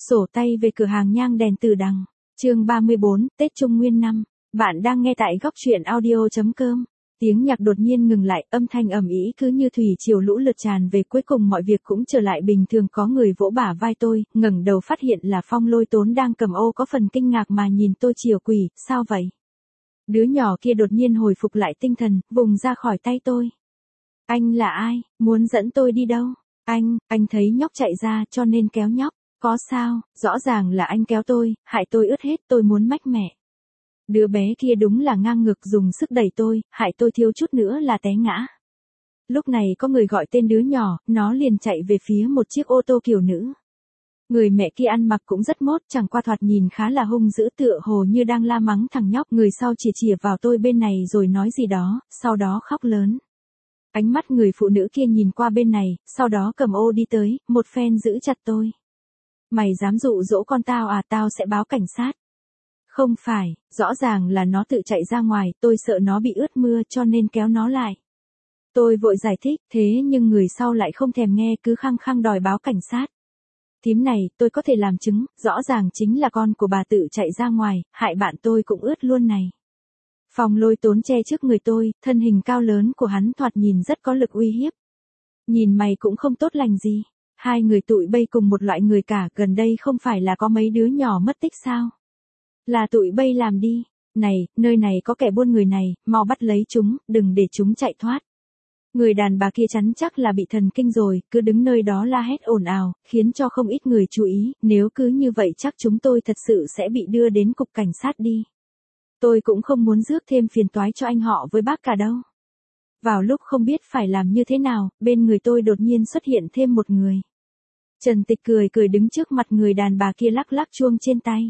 Sổ tay về cửa hàng nhang đèn Từ Đằng. Chương 34, Tết Trung Nguyên năm. Bạn đang nghe tại góc truyện audio.com. Tiếng nhạc đột nhiên ngừng lại, âm thanh ầm ĩ cứ như thủy triều lũ lượt tràn về, cuối cùng mọi việc cũng trở lại bình thường. Có người vỗ bả vai tôi, ngẩng đầu phát hiện là Phong Lôi Tốn đang cầm ô, có phần kinh ngạc mà nhìn tôi. Triều Quỷ, sao vậy? Đứa nhỏ kia đột nhiên hồi phục lại tinh thần, vùng ra khỏi tay tôi. Anh là ai, muốn dẫn tôi đi đâu? Anh thấy nhóc chạy ra cho nên kéo nhóc. Có sao, rõ ràng là anh kéo tôi, hại tôi ướt hết, tôi muốn mách mẹ. Đứa bé kia đúng là ngang ngược, dùng sức đẩy tôi, hại tôi thiếu chút nữa là té ngã. Lúc này có người gọi tên đứa nhỏ, nó liền chạy về phía một chiếc ô tô kiểu nữ. Người mẹ kia ăn mặc cũng rất mốt, chẳng qua thoạt nhìn khá là hung dữ, tựa hồ như đang la mắng thằng nhóc. Người sau chìa vào tôi bên này rồi nói gì đó, sau đó khóc lớn. Ánh mắt người phụ nữ kia nhìn qua bên này, sau đó cầm ô đi tới, một phen giữ chặt tôi. Mày dám dụ dỗ con tao à, tao sẽ báo cảnh sát. Không phải, rõ ràng là nó tự chạy ra ngoài, tôi sợ nó bị ướt mưa cho nên kéo nó lại. Tôi vội giải thích, thế nhưng người sau lại không thèm nghe, cứ khăng khăng đòi báo cảnh sát. Thím này, tôi có thể làm chứng, rõ ràng chính là con của bà tự chạy ra ngoài, hại bạn tôi cũng ướt luôn này. Phong Lôi Tốn che trước người tôi, thân hình cao lớn của hắn thoạt nhìn rất có lực uy hiếp. Nhìn mày cũng không tốt lành gì. Hai người tụi bây cùng một loại người cả, gần đây không phải là có mấy đứa nhỏ mất tích sao? Là tụi bây làm đi. Này, nơi này có kẻ buôn người này, mau bắt lấy chúng, đừng để chúng chạy thoát. Người đàn bà kia chắn chắc là bị thần kinh rồi, cứ đứng nơi đó la hét ồn ào, khiến cho không ít người chú ý, nếu cứ như vậy chắc chúng tôi thật sự sẽ bị đưa đến cục cảnh sát đi. Tôi cũng không muốn rước thêm phiền toái cho anh họ với bác cả đâu. Vào lúc không biết phải làm như thế nào, bên người tôi đột nhiên xuất hiện thêm một người. Trần Tịch cười đứng trước mặt người đàn bà kia, lắc lắc chuông trên tay.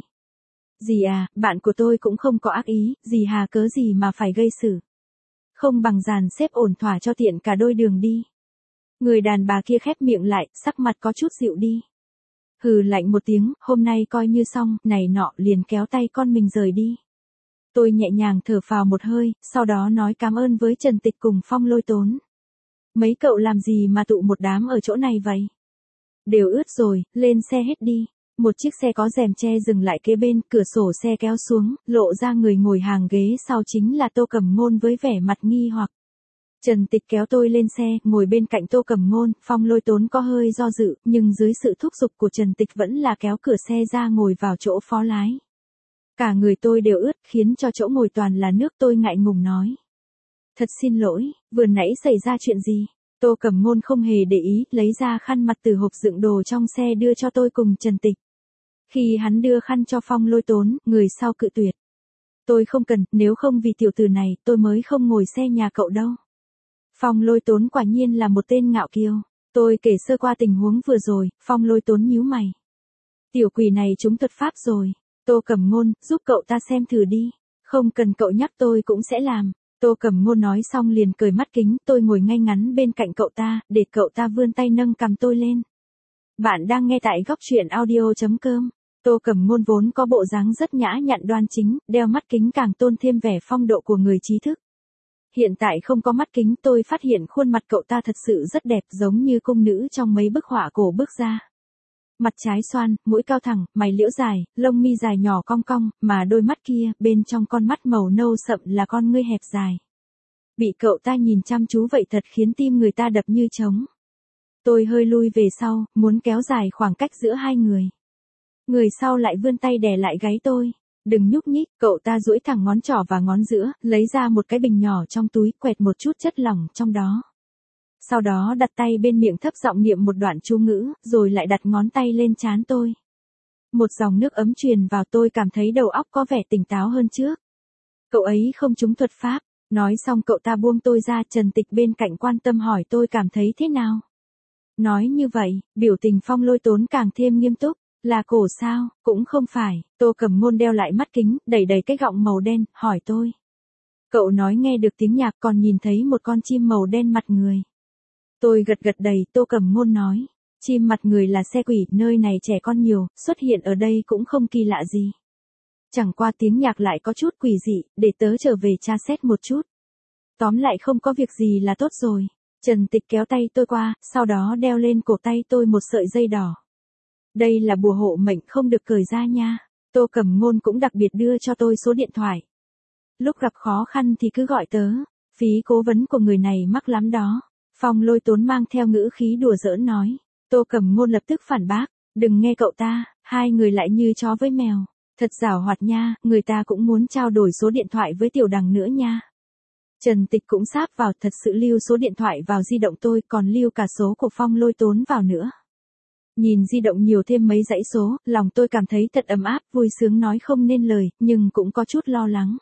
Dì à, bạn của tôi cũng không có ác ý, dì hà cớ gì mà phải gây sự. Không bằng dàn xếp ổn thỏa cho tiện cả đôi đường đi. Người đàn bà kia khép miệng lại, sắc mặt có chút dịu đi. Hừ lạnh một tiếng, hôm nay coi như xong, này nọ, liền kéo tay con mình rời đi. Tôi nhẹ nhàng thở phào một hơi, sau đó nói cảm ơn với Trần Tịch cùng Phong Lôi Tốn. Mấy cậu làm gì mà tụ một đám ở chỗ này vậy? Đều ướt rồi, lên xe hết đi. Một chiếc xe có rèm che dừng lại kế bên, cửa sổ xe kéo xuống, lộ ra người ngồi hàng ghế sau chính là Tô Cẩm Ngôn với vẻ mặt nghi hoặc. Trần Tịch kéo tôi lên xe, ngồi bên cạnh Tô Cẩm Ngôn. Phong Lôi Tốn có hơi do dự, nhưng dưới sự thúc giục của Trần Tịch vẫn là kéo cửa xe ra ngồi vào chỗ phó lái. Cả người tôi đều ướt, khiến cho chỗ ngồi toàn là nước. Tôi ngại ngùng nói. Thật xin lỗi, vừa nãy xảy ra chuyện gì? Tô Cẩm Ngôn không hề để ý, lấy ra khăn mặt từ hộp đựng đồ trong xe đưa cho tôi cùng Trần Tịch. Khi hắn đưa khăn cho Phong Lôi Tốn, người sau cự tuyệt. Tôi không cần, nếu không vì tiểu tử này, tôi mới không ngồi xe nhà cậu đâu. Phong Lôi Tốn quả nhiên là một tên ngạo kiêu. Tôi kể sơ qua tình huống vừa rồi, Phong Lôi Tốn nhíu mày. Tiểu quỷ này trúng thuật pháp rồi. Tô Cẩm Ngôn, giúp cậu ta xem thử đi. Không cần cậu nhắc tôi cũng sẽ làm. Tô Cẩm Ngôn nói xong liền cởi mắt kính, tôi ngồi ngay ngắn bên cạnh cậu ta, để cậu ta vươn tay nâng cằm tôi lên. Bạn đang nghe tại góc truyện audio.com. Tô Cẩm Ngôn vốn có bộ dáng rất nhã nhặn đoan chính, đeo mắt kính càng tôn thêm vẻ phong độ của người trí thức. Hiện tại không có mắt kính, tôi phát hiện khuôn mặt cậu ta thật sự rất đẹp, giống như cung nữ trong mấy bức họa cổ bước ra. Mặt trái xoan, mũi cao thẳng, mày liễu dài, lông mi dài nhỏ cong cong, mà đôi mắt kia, bên trong con mắt màu nâu sậm là con ngươi hẹp dài. Bị cậu ta nhìn chăm chú vậy thật khiến tim người ta đập như trống. Tôi hơi lui về sau, muốn kéo dài khoảng cách giữa hai người. Người sau lại vươn tay đè lại gáy tôi. Đừng nhúc nhích, cậu ta duỗi thẳng ngón trỏ và ngón giữa, lấy ra một cái bình nhỏ trong túi, quẹt một chút chất lỏng trong đó. Sau đó đặt tay bên miệng thấp giọng niệm một đoạn chú ngữ, rồi lại đặt ngón tay lên trán tôi. Một dòng nước ấm truyền vào, tôi cảm thấy đầu óc có vẻ tỉnh táo hơn trước. Cậu ấy không trúng thuật pháp. Nói xong cậu ta buông tôi ra. Trần Tịch bên cạnh quan tâm hỏi tôi cảm thấy thế nào. Nói như vậy, biểu tình Phong Lôi Tốn càng thêm nghiêm túc. Là cổ sao? Cũng không phải. Tô Cẩm Ngôn đeo lại mắt kính, đẩy cái gọng màu đen, hỏi tôi. Cậu nói nghe được tiếng nhạc, còn nhìn thấy một con chim màu đen mặt người. Tôi gật đầy. Tô Cẩm Ngôn nói. Chim mặt người là xe quỷ, nơi này trẻ con nhiều, xuất hiện ở đây cũng không kỳ lạ gì. Chẳng qua tiếng nhạc lại có chút quỷ dị, để tớ trở về tra xét một chút. Tóm lại không có việc gì là tốt rồi. Trần Tịch kéo tay tôi qua, sau đó đeo lên cổ tay tôi một sợi dây đỏ. Đây là bùa hộ mệnh không được cởi ra nha. Tô Cẩm Ngôn cũng đặc biệt đưa cho tôi số điện thoại. Lúc gặp khó khăn thì cứ gọi tớ, phí cố vấn của người này mắc lắm đó. Phong Lôi Tốn mang theo ngữ khí đùa giỡn nói. Tô Cẩm Ngôn lập tức phản bác, đừng nghe cậu ta, hai người lại như chó với mèo. Thật giảo hoạt nha, người ta cũng muốn trao đổi số điện thoại với Tiểu Đằng nữa nha. Trần Tịch cũng sáp vào, thật sự lưu số điện thoại vào di động tôi, còn lưu cả số của Phong Lôi Tốn vào nữa. Nhìn di động nhiều thêm mấy dãy số, lòng tôi cảm thấy thật ấm áp, vui sướng nói không nên lời, nhưng cũng có chút lo lắng.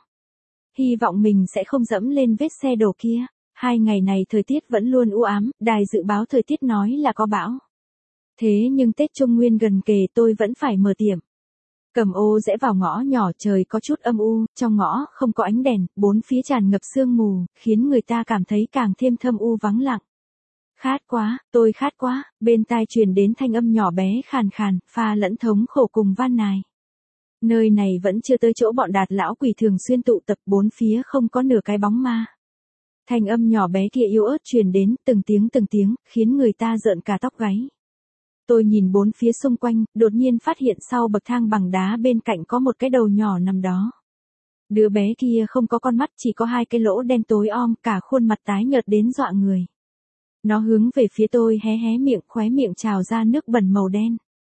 Hy vọng mình sẽ không dẫm lên vết xe đổ kia. 2 ngày này thời tiết vẫn luôn u ám, đài dự báo thời tiết nói là có bão. Thế nhưng Tết Trung Nguyên gần kề tôi vẫn phải mở tiệm. Cầm ô rẽ vào ngõ nhỏ, trời có chút âm u, trong ngõ không có ánh đèn, bốn phía tràn ngập sương mù, khiến người ta cảm thấy càng thêm thâm u vắng lặng. Khát quá, tôi khát quá, bên tai truyền đến thanh âm nhỏ bé khàn khàn, pha lẫn thống khổ cùng van nài. Nơi này vẫn chưa tới chỗ bọn Đạt lão quỷ thường xuyên tụ tập, bốn phía không có nửa cái bóng ma. Thanh âm nhỏ bé kia yếu ớt truyền đến, từng tiếng, khiến người ta rợn cả tóc gáy. Tôi nhìn bốn phía xung quanh, đột nhiên phát hiện sau bậc thang bằng đá bên cạnh có một cái đầu nhỏ nằm đó. Đứa bé kia không có con mắt, chỉ có 2 cái lỗ đen tối om, cả khuôn mặt tái nhợt đến dọa người. Nó hướng về phía tôi hé hé miệng, khóe miệng trào ra nước bẩn màu đen.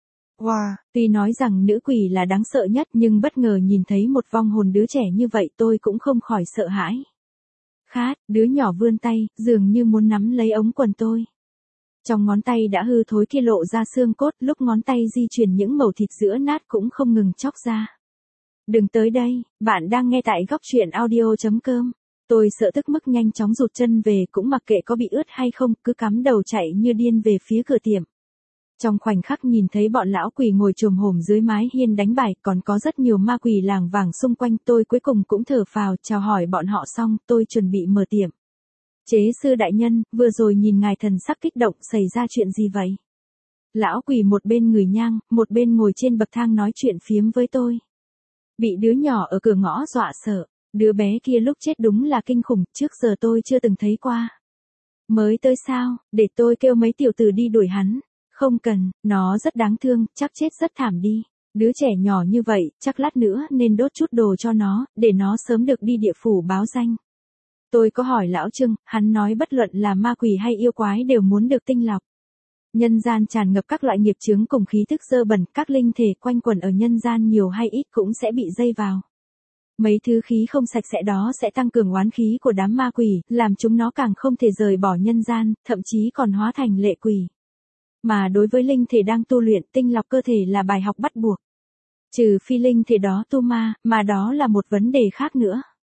Wow, tuy nói rằng nữ quỷ là đáng sợ nhất, nhưng bất ngờ nhìn thấy một vong hồn đứa trẻ như vậy tôi cũng không khỏi sợ hãi. Khát, đứa nhỏ vươn tay, dường như muốn nắm lấy ống quần tôi. Trong ngón tay đã hư thối kia lộ ra xương cốt, lúc ngón tay di chuyển những mẩu thịt giữa nát cũng không ngừng chóc ra. Đừng tới đây, bạn đang nghe tại góc truyện audio.com. Tôi sợ tức mức nhanh chóng rụt chân về, cũng mặc kệ có bị ướt hay không, cứ cắm đầu chạy như điên về phía cửa tiệm. Trong khoảnh khắc nhìn thấy bọn lão quỷ ngồi chồm hổm dưới mái hiên đánh bài, còn có rất nhiều ma quỷ làng vàng xung quanh, tôi cuối cùng cũng thở phào chào hỏi bọn họ xong, tôi chuẩn bị mở tiệm. Chế sư đại nhân, vừa rồi nhìn ngài thần sắc kích động, xảy ra chuyện gì vậy? Lão quỷ một bên ngửi nhang, một bên ngồi trên bậc thang nói chuyện phiếm với tôi. Bị đứa nhỏ ở cửa ngõ dọa sợ, đứa bé kia lúc chết đúng là kinh khủng, trước giờ tôi chưa từng thấy qua. Mới tới sao, để tôi kêu mấy tiểu tử đi đuổi hắn. Không cần, nó rất đáng thương, chắc chết rất thảm đi. Đứa trẻ nhỏ như vậy, chắc lát nữa nên đốt chút đồ cho nó, để nó sớm được đi địa phủ báo danh. Tôi có hỏi lão Trưng, hắn nói bất luận là ma quỷ hay yêu quái đều muốn được tinh lọc. Nhân gian tràn ngập các loại nghiệp chướng cùng khí thức dơ bẩn, các linh thể quanh quẩn ở nhân gian nhiều hay ít cũng sẽ bị dây vào. Mấy thứ khí không sạch sẽ đó sẽ tăng cường oán khí của đám ma quỷ, làm chúng nó càng không thể rời bỏ nhân gian, thậm chí còn hóa thành lệ quỷ. Mà đối với linh thể đang tu luyện, tinh lọc cơ thể là bài học bắt buộc. Trừ phi linh thể đó tu ma, mà đó là một vấn đề khác nữa.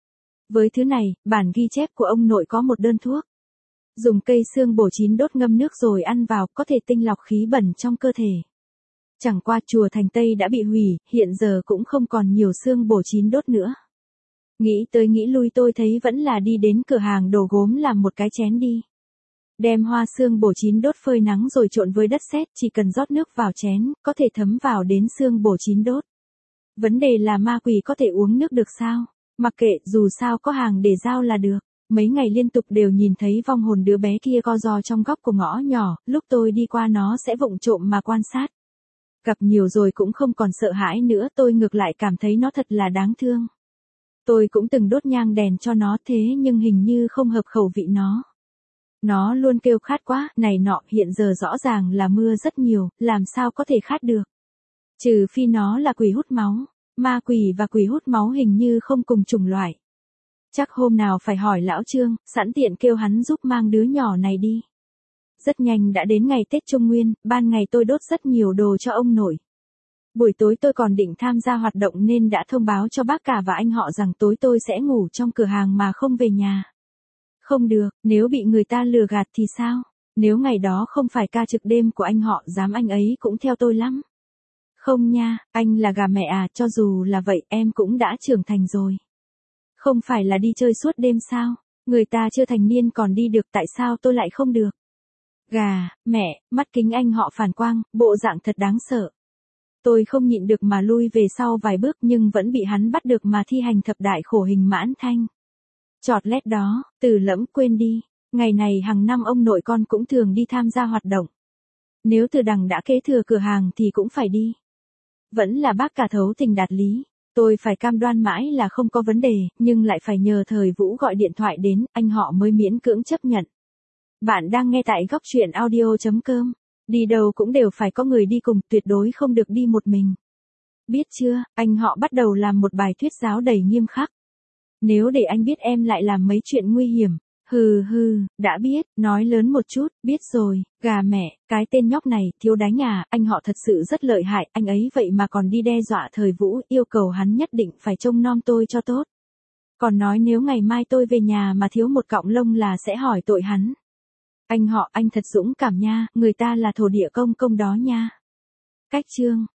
Với thứ này, bản ghi chép của ông nội có một đơn thuốc. Dùng cây xương bổ chín đốt ngâm nước rồi ăn vào, có thể tinh lọc khí bẩn trong cơ thể. Chẳng qua chùa Thành Tây đã bị hủy, hiện giờ cũng không còn nhiều xương bổ chín đốt nữa. Nghĩ tới nghĩ lui tôi thấy vẫn là đi đến cửa hàng đồ gốm làm một cái chén đi. Đem hoa xương bổ chín đốt phơi nắng rồi trộn với đất sét, chỉ cần rót nước vào chén, có thể thấm vào đến xương bổ chín đốt. Vấn đề là ma quỷ có thể uống nước được sao? Mặc kệ, dù sao có hàng để giao là được. Mấy ngày liên tục đều nhìn thấy vong hồn đứa bé kia co ro trong góc của ngõ nhỏ, lúc tôi đi qua nó sẽ vụng trộm mà quan sát. Gặp nhiều rồi cũng không còn sợ hãi nữa, tôi ngược lại cảm thấy nó thật là đáng thương. Tôi cũng từng đốt nhang đèn cho nó, thế nhưng hình như không hợp khẩu vị nó. Nó luôn kêu khát quá, này nọ, hiện giờ rõ ràng là mưa rất nhiều, làm sao có thể khát được. Trừ phi nó là quỷ hút máu, ma quỷ và quỷ hút máu hình như không cùng chủng loại. Chắc hôm nào phải hỏi lão Trương, sẵn tiện kêu hắn giúp mang đứa nhỏ này đi. Rất nhanh đã đến ngày Tết Trung Nguyên, ban ngày tôi đốt rất nhiều đồ cho ông nội. Buổi tối tôi còn định tham gia hoạt động nên đã thông báo cho bác cả và anh họ rằng tối tôi sẽ ngủ trong cửa hàng mà không về nhà. Không được, nếu bị người ta lừa gạt thì sao? Nếu ngày đó không phải ca trực đêm của anh họ, dám anh ấy cũng theo tôi lắm. Không nha, anh là gà mẹ à, cho dù là vậy em cũng đã trưởng thành rồi. Không phải là đi chơi suốt đêm sao? Người ta chưa thành niên còn đi được, tại sao tôi lại không được? Gà, mẹ, mắt kính anh họ phản quang, bộ dạng thật đáng sợ. Tôi không nhịn được mà lui về sau vài bước nhưng vẫn bị hắn bắt được mà thi hành thập đại khổ hình mãn thanh. Chọt lét đó, Từ Lẫm quên đi, ngày này hàng năm ông nội con cũng thường đi tham gia hoạt động. Nếu Từ Đằng đã kế thừa cửa hàng thì cũng phải đi. Vẫn là bác cả thấu tình đạt lý. Tôi phải cam đoan mãi là không có vấn đề, nhưng lại phải nhờ Thời Vũ gọi điện thoại đến, anh họ mới miễn cưỡng chấp nhận. Bạn đang nghe tại góc truyện audio.com. Đi đâu cũng đều phải có người đi cùng, tuyệt đối không được đi một mình. Biết chưa, anh họ bắt đầu làm một bài thuyết giáo đầy nghiêm khắc. Nếu để anh biết em lại làm mấy chuyện nguy hiểm. Đã biết, nói lớn một chút, biết rồi, gà mẹ, cái tên nhóc này, thiếu đánh à, anh họ thật sự rất lợi hại, anh ấy vậy mà còn đi đe dọa Thời Vũ, yêu cầu hắn nhất định phải trông nom tôi cho tốt. Còn nói nếu ngày mai tôi về nhà mà thiếu một cọng lông là sẽ hỏi tội hắn. Anh họ, anh thật dũng cảm nha, người ta là thổ địa công công đó nha. Cách chương